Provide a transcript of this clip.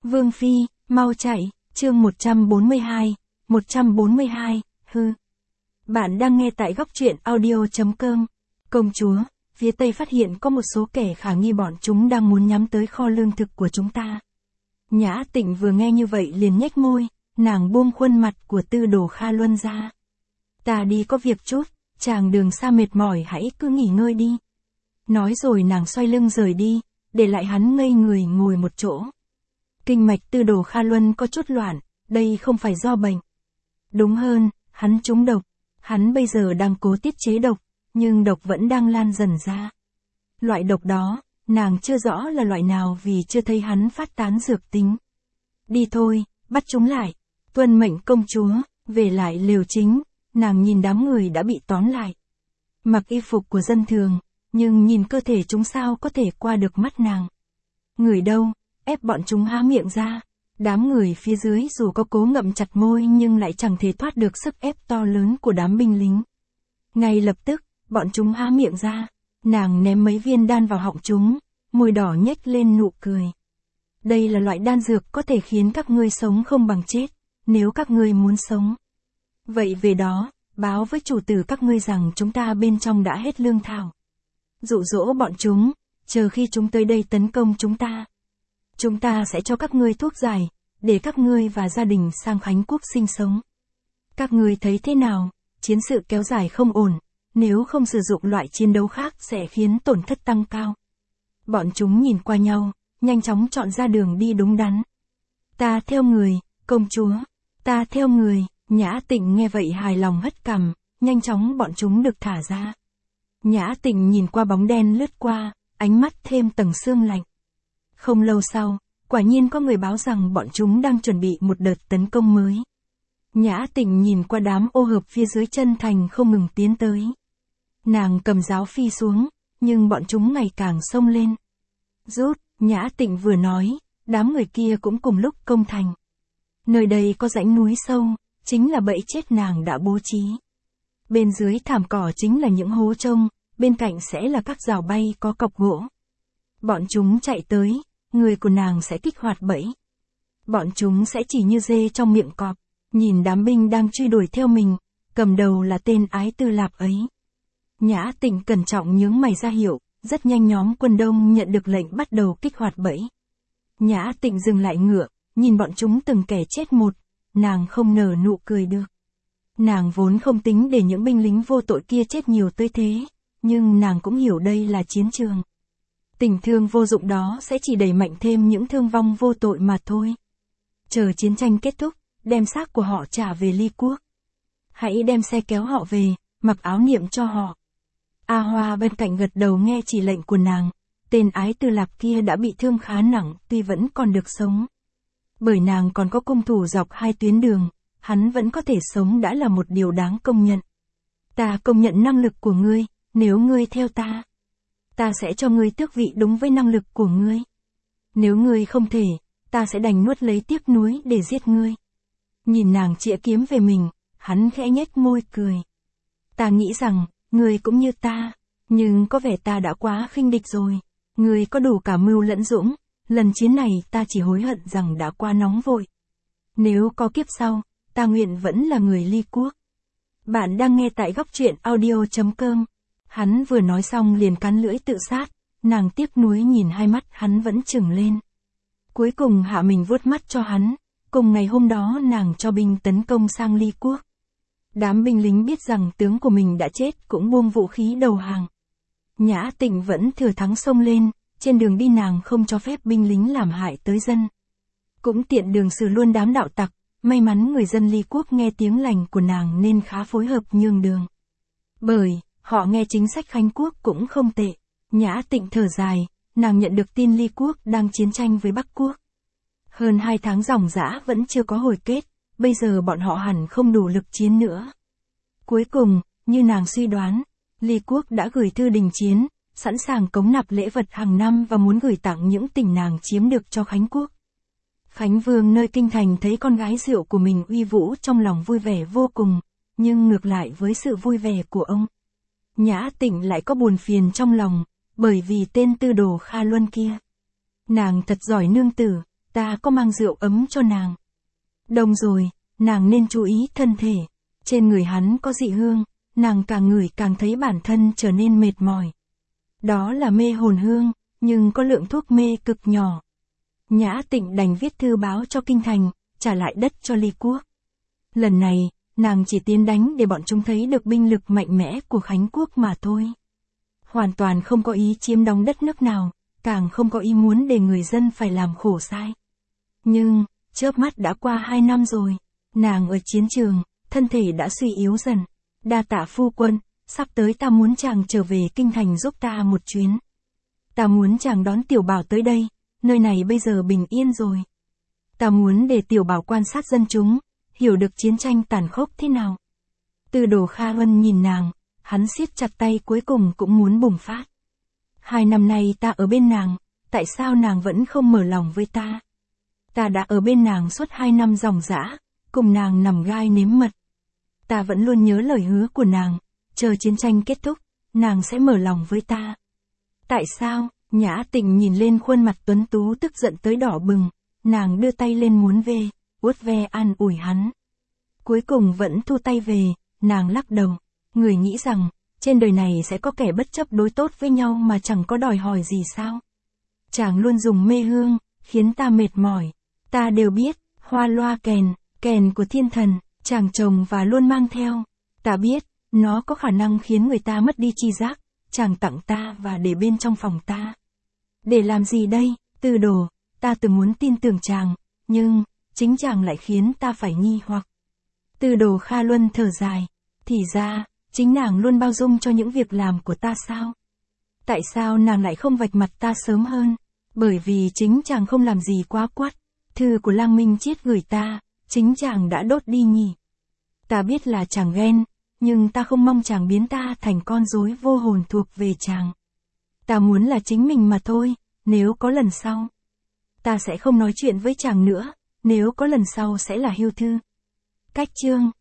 Vương Phi, mau chạy, chương 142, 142, hư. Bạn đang nghe tại góc truyện audio.com. Công chúa, phía Tây phát hiện có một số kẻ khả nghi bọn chúng đang muốn nhắm tới kho lương thực của chúng ta. Nhã Tịnh vừa nghe như vậy liền nhếch môi, nàng buông khuôn mặt của Tư Đồ Kha Luân ra. Ta đi có việc chút, chàng đường xa mệt mỏi hãy cứ nghỉ ngơi đi. Nói rồi nàng xoay lưng rời đi, để lại hắn ngây người ngồi một chỗ. Kinh mạch Tư Đồ Kha Luân có chút loạn, đây không phải do bệnh. Đúng hơn, hắn trúng độc. Hắn bây giờ đang cố tiết chế độc, nhưng độc vẫn đang lan dần ra. Loại độc đó, nàng chưa rõ là loại nào vì chưa thấy hắn phát tán dược tính. Đi thôi, bắt chúng lại. Tuân mệnh công chúa, về lại lều chính, nàng nhìn đám người đã bị tóm lại. Mặc y phục của dân thường, nhưng nhìn cơ thể chúng sao có thể qua được mắt nàng. Người đâu, ép bọn chúng há miệng ra. Đám người phía dưới dù có cố ngậm chặt môi nhưng lại chẳng thể thoát được sức ép to lớn của đám binh lính. Ngay lập tức, bọn chúng há miệng ra. Nàng ném mấy viên đan vào họng chúng, môi đỏ nhếch lên nụ cười. Đây là loại đan dược có thể khiến các ngươi sống không bằng chết, nếu các ngươi muốn sống. Vậy về đó, báo với chủ tử các ngươi rằng chúng ta bên trong đã hết lương thảo. Dụ dỗ bọn chúng, chờ khi chúng tới đây tấn công chúng ta sẽ cho các ngươi thuốc giải, để các ngươi và gia đình sang Khánh Quốc sinh sống. Các ngươi thấy thế nào, chiến sự kéo dài không ổn, nếu không sử dụng loại chiến đấu khác sẽ khiến tổn thất tăng cao. Bọn chúng nhìn qua nhau, nhanh chóng chọn ra đường đi đúng đắn. Ta theo người, công chúa, ta theo người. Nhã Tịnh nghe vậy hài lòng hất cằm, nhanh chóng bọn chúng được thả ra. Nhã Tịnh nhìn qua bóng đen lướt qua, ánh mắt thêm tầng sương lạnh. Không lâu sau, quả nhiên có người báo rằng bọn chúng đang chuẩn bị một đợt tấn công mới. Nhã Tịnh nhìn qua đám ô hợp phía dưới chân thành không ngừng tiến tới. Nàng cầm giáo phi xuống, nhưng bọn chúng ngày càng xông lên. Rút, Nhã Tịnh vừa nói, đám người kia cũng cùng lúc công thành. Nơi đây có rãnh núi sâu, chính là bẫy chết nàng đã bố trí. Bên dưới thảm cỏ chính là những hố trông, bên cạnh sẽ là các rào bay có cọc gỗ. Bọn chúng chạy tới, người của nàng sẽ kích hoạt bẫy. Bọn chúng sẽ chỉ như dê trong miệng cọp, nhìn đám binh đang truy đuổi theo mình, cầm đầu là tên Ái Tư Lạp ấy. Nhã Tịnh cẩn trọng nhướng mày ra hiệu, rất nhanh nhóm quân Đông nhận được lệnh bắt đầu kích hoạt bẫy. Nhã Tịnh dừng lại ngựa, nhìn bọn chúng từng kẻ chết một, nàng không nở nụ cười được. Nàng vốn không tính để những binh lính vô tội kia chết nhiều tới thế, nhưng nàng cũng hiểu đây là chiến trường. Tình thương vô dụng đó sẽ chỉ đẩy mạnh thêm những thương vong vô tội mà thôi. Chờ chiến tranh kết thúc, đem xác của họ trả về Ly Quốc. Hãy đem xe kéo họ về, mặc áo niệm cho họ. A Hoa bên cạnh gật đầu nghe chỉ lệnh của nàng, tên Ái Tư Lạp kia đã bị thương khá nặng tuy vẫn còn được sống. Bởi nàng còn có cung thủ dọc hai tuyến đường, hắn vẫn có thể sống đã là một điều đáng công nhận. Ta công nhận năng lực của ngươi, nếu ngươi theo ta sẽ cho ngươi tước vị đúng với năng lực của ngươi. Nếu ngươi không thể, ta sẽ đành nuốt lấy tiếc nuối để giết ngươi. Nhìn nàng chĩa kiếm về mình, hắn khẽ nhếch môi cười. Ta nghĩ rằng, ngươi cũng như ta, nhưng có vẻ ta đã quá khinh địch rồi. Ngươi có đủ cả mưu lẫn dũng, lần chiến này ta chỉ hối hận rằng đã quá nóng vội. Nếu có kiếp sau, ta nguyện vẫn là người Ly Quốc. Bạn đang nghe tại góc truyện audio.com. Hắn vừa nói xong liền cắn lưỡi tự sát, nàng tiếc nuối nhìn hai mắt hắn vẫn trừng lên. Cuối cùng hạ mình vuốt mắt cho hắn, cùng ngày hôm đó nàng cho binh tấn công sang Ly Quốc. Đám binh lính biết rằng tướng của mình đã chết cũng buông vũ khí đầu hàng. Nhã Tịnh vẫn thừa thắng xông lên, trên đường đi nàng không cho phép binh lính làm hại tới dân. Cũng tiện đường xử luôn đám đạo tặc, may mắn người dân Ly Quốc nghe tiếng lành của nàng nên khá phối hợp nhường đường. Bởi họ nghe chính sách Khánh Quốc cũng không tệ. Nhã Tịnh thở dài, nàng nhận được tin Ly Quốc đang chiến tranh với Bắc Quốc. Hơn 2 tháng ròng rã vẫn chưa có hồi kết, bây giờ bọn họ hẳn không đủ lực chiến nữa. Cuối cùng, như nàng suy đoán, Ly Quốc đã gửi thư đình chiến, sẵn sàng cống nạp lễ vật hàng năm và muốn gửi tặng những tỉnh nàng chiếm được cho Khánh Quốc. Khánh Vương nơi kinh thành thấy con gái rượu của mình uy vũ trong lòng vui vẻ vô cùng, nhưng ngược lại với sự vui vẻ của ông, Nhã Tịnh lại có buồn phiền trong lòng, bởi vì tên Tư Đồ Kha Luân kia. Nàng thật giỏi nương tử, ta có mang rượu ấm cho nàng. Đồng rồi, nàng nên chú ý thân thể. Trên người hắn có dị hương, nàng càng ngửi càng thấy bản thân trở nên mệt mỏi. Đó là mê hồn hương, nhưng có lượng thuốc mê cực nhỏ. Nhã Tịnh đành viết thư báo cho kinh thành, trả lại đất cho Ly Quốc. Lần này, nàng chỉ tiến đánh để bọn chúng thấy được binh lực mạnh mẽ của Khánh Quốc mà thôi. Hoàn toàn không có ý chiếm đóng đất nước nào, càng không có ý muốn để người dân phải làm khổ sai. Nhưng, chớp mắt đã qua 2 năm rồi, nàng ở chiến trường, thân thể đã suy yếu dần. Đa tạ phu quân, sắp tới ta muốn chàng trở về kinh thành giúp ta một chuyến. Ta muốn chàng đón Tiểu Bảo tới đây, nơi này bây giờ bình yên rồi. Ta muốn để Tiểu Bảo quan sát dân chúng, hiểu được chiến tranh tàn khốc thế nào. Tư Đồ Kha Huân nhìn nàng, hắn siết chặt tay cuối cùng cũng muốn bùng phát. 2 năm nay ta ở bên nàng, tại sao nàng vẫn không mở lòng với ta? Ta đã ở bên nàng suốt 2 năm ròng rã, cùng nàng nằm gai nếm mật. Ta vẫn luôn nhớ lời hứa của nàng, chờ chiến tranh kết thúc, nàng sẽ mở lòng với ta. Tại sao? Nhã Tịnh nhìn lên khuôn mặt tuấn tú tức giận tới đỏ bừng, nàng đưa tay lên muốn vuốt ve an ủi hắn. Cuối cùng vẫn thu tay về, nàng lắc đầu, người nghĩ rằng, trên đời này sẽ có kẻ bất chấp đối tốt với nhau mà chẳng có đòi hỏi gì sao? Chàng luôn dùng mê hương, khiến ta mệt mỏi. Ta đều biết, hoa loa kèn của thiên thần, chàng trồng và luôn mang theo. Ta biết, nó có khả năng khiến người ta mất đi tri giác, chàng tặng ta và để bên trong phòng ta. Để làm gì đây, Tư Đồ, ta từng muốn tin tưởng chàng, nhưng, chính chàng lại khiến ta phải nghi hoặc. Tư Đồ Kha Luân thở dài, thì ra, chính nàng luôn bao dung cho những việc làm của ta sao? Tại sao nàng lại không vạch mặt ta sớm hơn? Bởi vì chính chàng không làm gì quá quắt. Thư của Lang Minh Chiết gửi ta, chính chàng đã đốt đi nhỉ. Ta biết là chàng ghen, nhưng ta không mong chàng biến ta thành con rối vô hồn thuộc về chàng. Ta muốn là chính mình mà thôi, nếu có lần sau. Ta sẽ không nói chuyện với chàng nữa, nếu có lần sau sẽ là hưu thư. Cách chương